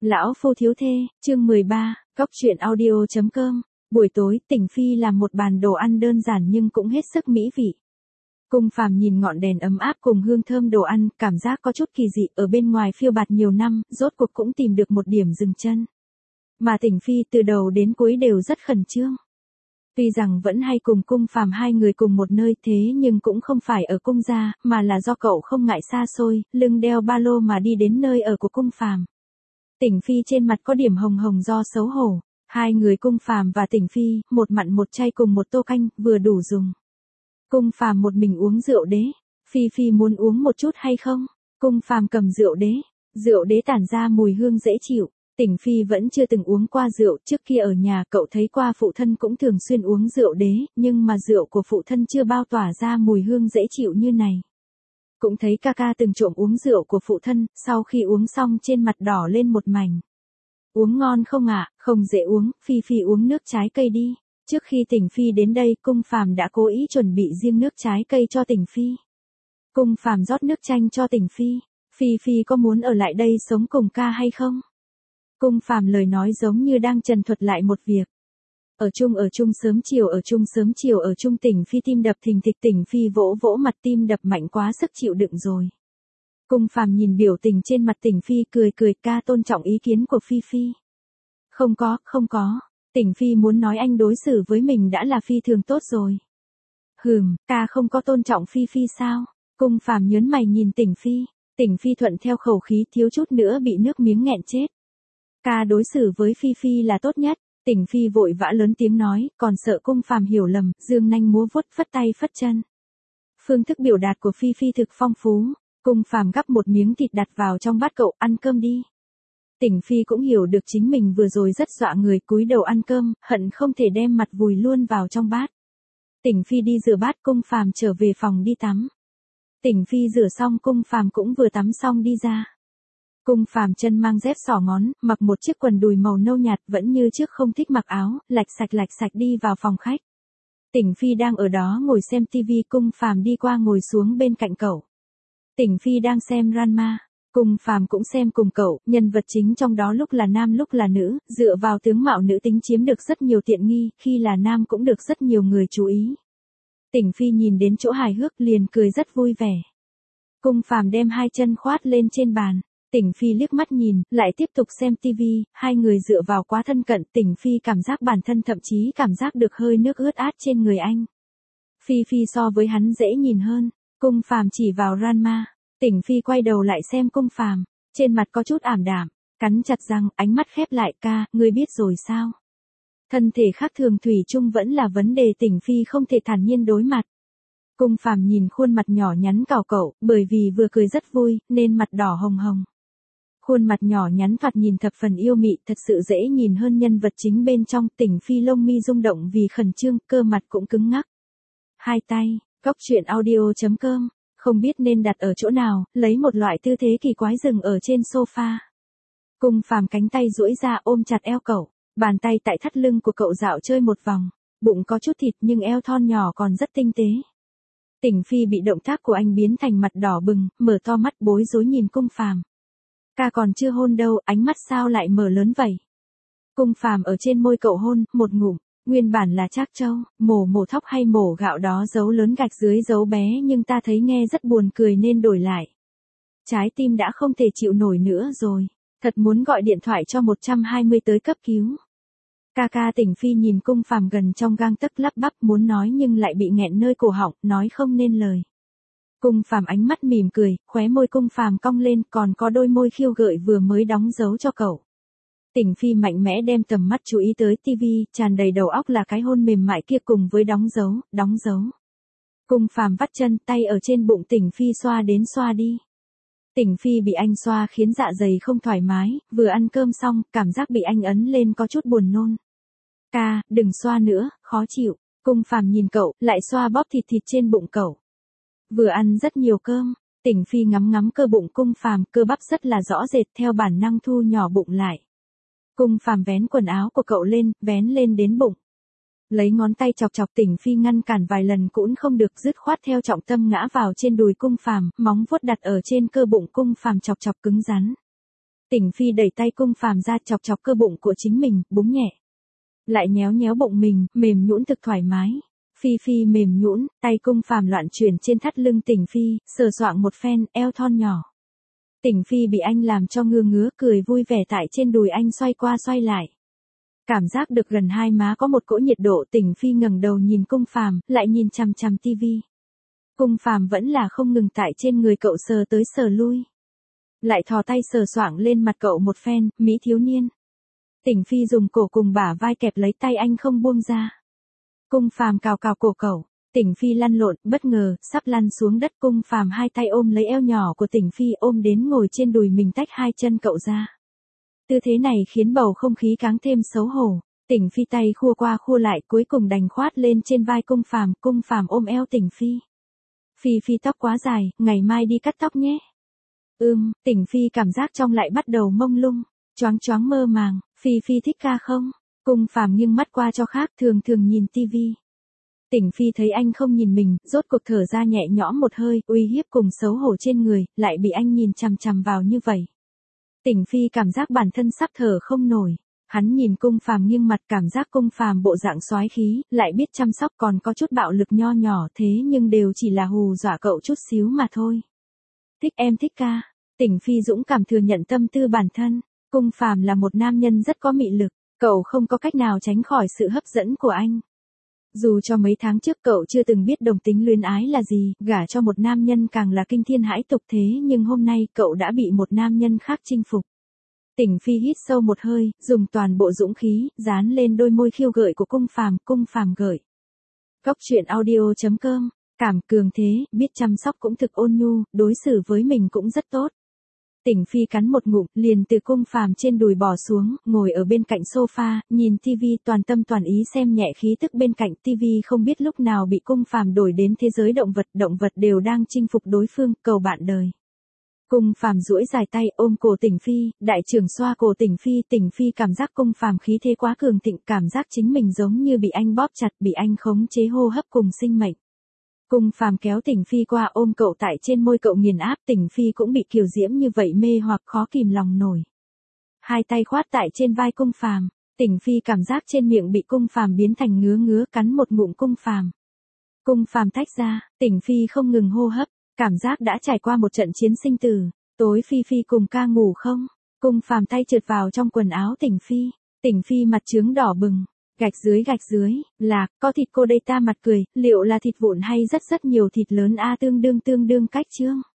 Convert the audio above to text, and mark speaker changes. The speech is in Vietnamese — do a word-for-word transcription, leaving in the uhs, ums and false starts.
Speaker 1: Lão phu thiếu thê, chương mười ba, Cóc truyện audio chấm com. Buổi tối, Tỉnh Phi làm một bàn đồ ăn đơn giản nhưng cũng hết sức mỹ vị. Cung Phàm nhìn ngọn đèn ấm áp cùng hương thơm đồ ăn, cảm giác có chút kỳ dị, ở bên ngoài phiêu bạt nhiều năm, rốt cuộc cũng tìm được một điểm dừng chân. Mà Tỉnh Phi từ đầu đến cuối đều rất khẩn trương. Tuy rằng vẫn hay cùng Cung Phàm hai người cùng một nơi thế nhưng cũng không phải ở cung gia, mà là do cậu không ngại xa xôi, lưng đeo ba lô mà đi đến nơi ở của Cung Phàm. Tỉnh Phi trên mặt có điểm hồng hồng do xấu hổ. Hai người Cung Phàm và Tỉnh Phi, một mặn một chay cùng một tô canh, vừa đủ dùng. Cung Phàm một mình uống rượu đế. Phi Phi muốn uống một chút hay không? Cung Phàm cầm rượu đế. Rượu đế tản ra mùi hương dễ chịu. Tỉnh Phi vẫn chưa từng uống qua rượu, trước kia ở nhà cậu thấy qua phụ thân cũng thường xuyên uống rượu đế, nhưng mà rượu của phụ thân chưa bao tỏa ra mùi hương dễ chịu như này. Cũng thấy ca ca từng trộm uống rượu của phụ thân, sau khi uống xong trên mặt đỏ lên một mảnh. Uống ngon không ạ? À? Không dễ uống, Phi Phi uống nước trái cây đi. Trước khi Tỉnh Phi đến đây, Cung Phàm đã cố ý chuẩn bị riêng nước trái cây cho Tỉnh Phi. Cung Phàm rót nước chanh cho Tỉnh Phi. Phi Phi có muốn ở lại đây sống cùng ca hay không? Cung Phàm lời nói giống như đang trần thuật lại một việc. Ở chung ở chung sớm chiều ở chung sớm chiều ở chung Tỉnh Phi tim đập thình thịch, Tỉnh Phi vỗ vỗ mặt, tim đập mạnh quá sức chịu đựng rồi. Cung Phàm nhìn biểu tình trên mặt Tỉnh Phi cười cười, ca tôn trọng ý kiến của Phi Phi. Không có, không có, Tỉnh Phi muốn nói anh đối xử với mình đã là phi thường tốt rồi. Hừm, ca không có tôn trọng Phi Phi sao? Cung Phàm nhớn mày nhìn Tỉnh Phi, Tỉnh Phi thuận theo khẩu khí thiếu chút nữa bị nước miếng nghẹn chết. Ca đối xử với Phi Phi là tốt nhất. Tỉnh Phi vội vã lớn tiếng nói, còn sợ Cung Phàm hiểu lầm, dương nanh múa vuốt, phất tay phất chân. Phương thức biểu đạt của Phi Phi thực phong phú. Cung Phàm gắp một miếng thịt đặt vào trong bát, cậu ăn cơm đi. Tỉnh Phi cũng hiểu được chính mình vừa rồi rất dọa người, cúi đầu ăn cơm, hận không thể đem mặt vùi luôn vào trong bát. Tỉnh Phi đi rửa bát, Cung Phàm trở về phòng đi tắm. Tỉnh Phi rửa xong, Cung Phàm cũng vừa tắm xong đi ra. Cung Phàm chân mang dép xỏ ngón, mặc một chiếc quần đùi màu nâu nhạt, vẫn như trước không thích mặc áo, lạch sạch lạch sạch đi vào phòng khách. Tỉnh Phi đang ở đó ngồi xem tivi, Cung Phàm đi qua ngồi xuống bên cạnh cậu. Tỉnh Phi đang xem Ranma, Cung Phàm cũng xem cùng cậu, nhân vật chính trong đó lúc là nam lúc là nữ, dựa vào tướng mạo nữ tính chiếm được rất nhiều tiện nghi, khi là nam cũng được rất nhiều người chú ý. Tỉnh Phi nhìn đến chỗ hài hước liền cười rất vui vẻ. Cung Phàm đem hai chân khoát lên trên bàn. Tỉnh Phi liếc mắt nhìn, lại tiếp tục xem tivi, hai người dựa vào quá thân cận, Tỉnh Phi cảm giác bản thân thậm chí cảm giác được hơi nước ướt át trên người anh. Phi Phi so với hắn dễ nhìn hơn. Cung Phàm chỉ vào Ranma. Tỉnh Phi quay đầu lại xem Cung Phàm, trên mặt có chút ảm đạm, cắn chặt răng, ánh mắt khép lại, ca, ngươi biết rồi sao? Thân thể khác thường thủy chung vẫn là vấn đề, Tỉnh Phi không thể thản nhiên đối mặt. Cung Phàm nhìn khuôn mặt nhỏ nhắn cào cậu, bởi vì vừa cười rất vui, nên mặt đỏ hồng hồng. Khuôn mặt nhỏ nhắn thoạt nhìn thập phần yêu mị, thật sự dễ nhìn hơn nhân vật chính bên trong. Tỉnh Phi lông mi rung động vì khẩn trương, cơ mặt cũng cứng ngắc. Hai tay, Cóc truyện audio chấm com, không biết nên đặt ở chỗ nào, lấy một loại tư thế kỳ quái dừng ở trên sofa. Cung Phàm cánh tay duỗi ra ôm chặt eo cậu, bàn tay tại thắt lưng của cậu dạo chơi một vòng, bụng có chút thịt nhưng eo thon nhỏ còn rất tinh tế. Tỉnh Phi bị động tác của anh biến thành mặt đỏ bừng, mở to mắt bối rối nhìn Cung Phàm. Ca còn chưa hôn đâu, ánh mắt sao lại mở lớn vậy? Cung Phàm ở trên môi cậu hôn, một ngụm, nguyên bản là trác trâu, mổ mổ thóc hay mổ gạo đó dấu lớn gạch dưới dấu bé, nhưng ta thấy nghe rất buồn cười nên đổi lại. Trái tim đã không thể chịu nổi nữa rồi, thật muốn gọi điện thoại cho một trăm hai mươi tới cấp cứu. Ca ca. Tỉnh Phi nhìn Cung Phàm gần trong gang tấc, lắp bắp muốn nói nhưng lại bị nghẹn nơi cổ họng, nói không nên lời. Cung Phàm ánh mắt mỉm cười, khóe môi Cung Phàm cong lên, còn có đôi môi khiêu gợi vừa mới đóng dấu cho cậu. Tỉnh Phi mạnh mẽ đem tầm mắt chú ý tới tivi, tràn đầy đầu óc là cái hôn mềm mại kia cùng với đóng dấu, đóng dấu. Cung Phàm vắt chân, tay ở trên bụng Tỉnh Phi xoa đến xoa đi. Tỉnh Phi bị anh xoa khiến dạ dày không thoải mái, vừa ăn cơm xong, cảm giác bị anh ấn lên có chút buồn nôn. Ca, đừng xoa nữa, khó chịu. Cung Phàm nhìn cậu, lại xoa bóp thịt thịt trên bụng cậu. Vừa ăn rất nhiều cơm, Tỉnh Phi ngắm ngắm cơ bụng Cung Phàm, cơ bắp rất là rõ rệt, theo bản năng thu nhỏ bụng lại. Cung Phàm vén quần áo của cậu lên, vén lên đến bụng. Lấy ngón tay chọc chọc, Tỉnh Phi ngăn cản vài lần cũng không được, dứt khoát theo trọng tâm ngã vào trên đùi Cung Phàm, móng vuốt đặt ở trên cơ bụng Cung Phàm chọc chọc cứng rắn. Tỉnh Phi đẩy tay Cung Phàm ra chọc chọc cơ bụng của chính mình, búng nhẹ. Lại nhéo nhéo bụng mình, mềm nhũn thực thoải mái. Phi Phi mềm nhũn, tay Cung Phàm loạn chuyển trên thắt lưng Tỉnh Phi, sờ soạng một phen, eo thon nhỏ. Tỉnh Phi bị anh làm cho ngứa ngứa, cười vui vẻ tại trên đùi anh xoay qua xoay lại. Cảm giác được gần hai má có một cỗ nhiệt độ, Tỉnh Phi ngẩng đầu nhìn Cung Phàm, lại nhìn chằm chằm tivi. Cung Phàm vẫn là không ngừng tại trên người cậu sờ tới sờ lui. Lại thò tay sờ soạng lên mặt cậu một phen, mỹ thiếu niên. Tỉnh Phi dùng cổ cùng bả vai kẹp lấy tay anh không buông ra. Cung Phàm cào cào cổ cậu, Tỉnh Phi lăn lộn, bất ngờ, sắp lăn xuống đất. Cung Phàm hai tay ôm lấy eo nhỏ của Tỉnh Phi, ôm đến ngồi trên đùi mình, tách hai chân cậu ra. Tư thế này khiến bầu không khí càng thêm xấu hổ. Tỉnh Phi tay khua qua khua lại, cuối cùng đành khoát lên trên vai Cung Phàm. Cung Phàm ôm eo Tỉnh Phi. Phi Phi tóc quá dài, ngày mai đi cắt tóc nhé. Ừm, Tỉnh Phi cảm giác trong lại bắt đầu mông lung, choáng choáng mơ màng. Phi Phi thích ca không? Cung Phàm nghiêng mắt qua cho khác, thường thường nhìn tivi. Tỉnh Phi thấy anh không nhìn mình, rốt cuộc thở ra nhẹ nhõm một hơi, uy hiếp cùng xấu hổ trên người, lại bị anh nhìn chằm chằm vào như vậy. Tỉnh Phi cảm giác bản thân sắp thở không nổi. Hắn nhìn Cung Phàm nghiêng mặt, cảm giác Cung Phàm bộ dạng soái khí, lại biết chăm sóc, còn có chút bạo lực nho nhỏ, thế nhưng đều chỉ là hù dọa cậu chút xíu mà thôi. Thích em thích ca. Tỉnh Phi dũng cảm thừa nhận tâm tư bản thân. Cung Phàm là một nam nhân rất có mị lực, cậu không có cách nào tránh khỏi sự hấp dẫn của anh. Dù cho mấy tháng trước cậu chưa từng biết đồng tính luyến ái là gì, gả cho một nam nhân càng là kinh thiên hãi tục, thế nhưng hôm nay cậu đã bị một nam nhân khác chinh phục. Tỉnh Phi hít sâu một hơi, dùng toàn bộ dũng khí, dán lên đôi môi khiêu gợi của Cung Phàm. Cung Phàm gợi. Góc truyện audio chấm com, cảm cường thế, biết chăm sóc cũng thực ôn nhu, đối xử với mình cũng rất tốt. Tỉnh Phi cắn một ngụm, liền từ Cung Phàm trên đùi bò xuống, ngồi ở bên cạnh sofa, nhìn tivi, toàn tâm toàn ý xem nhẹ khí tức bên cạnh tivi, không biết lúc nào bị Cung Phàm đổi đến thế giới động vật, động vật đều đang chinh phục đối phương, cầu bạn đời. Cung Phàm duỗi dài tay ôm cổ Tỉnh Phi, đại trưởng xoa cổ Tỉnh Phi, Tỉnh Phi cảm giác Cung Phàm khí thế quá cường thịnh, cảm giác chính mình giống như bị anh bóp chặt, bị anh khống chế hô hấp cùng sinh mệnh. Cung Phàm kéo Tỉnh Phi qua ôm cậu tại trên môi cậu nghiền áp, Tỉnh Phi cũng bị kiều diễm như vậy mê hoặc khó kìm lòng nổi. Hai tay khoát tại trên vai Cung Phàm, Tỉnh Phi cảm giác trên miệng bị Cung Phàm biến thành ngứa ngứa, cắn một ngụm Cung Phàm. Cung Phàm tách ra, Tỉnh Phi không ngừng hô hấp, cảm giác đã trải qua một trận chiến sinh tử. Tối Phi Phi cùng ca ngủ không? Cung Phàm tay trượt vào trong quần áo Tỉnh Phi, Tỉnh Phi mặt trướng đỏ bừng. Gạch dưới gạch dưới, là, có thịt cô đây ta mặt cười, liệu là thịt vụn hay rất rất nhiều thịt lớn a, tương đương tương đương cách chương.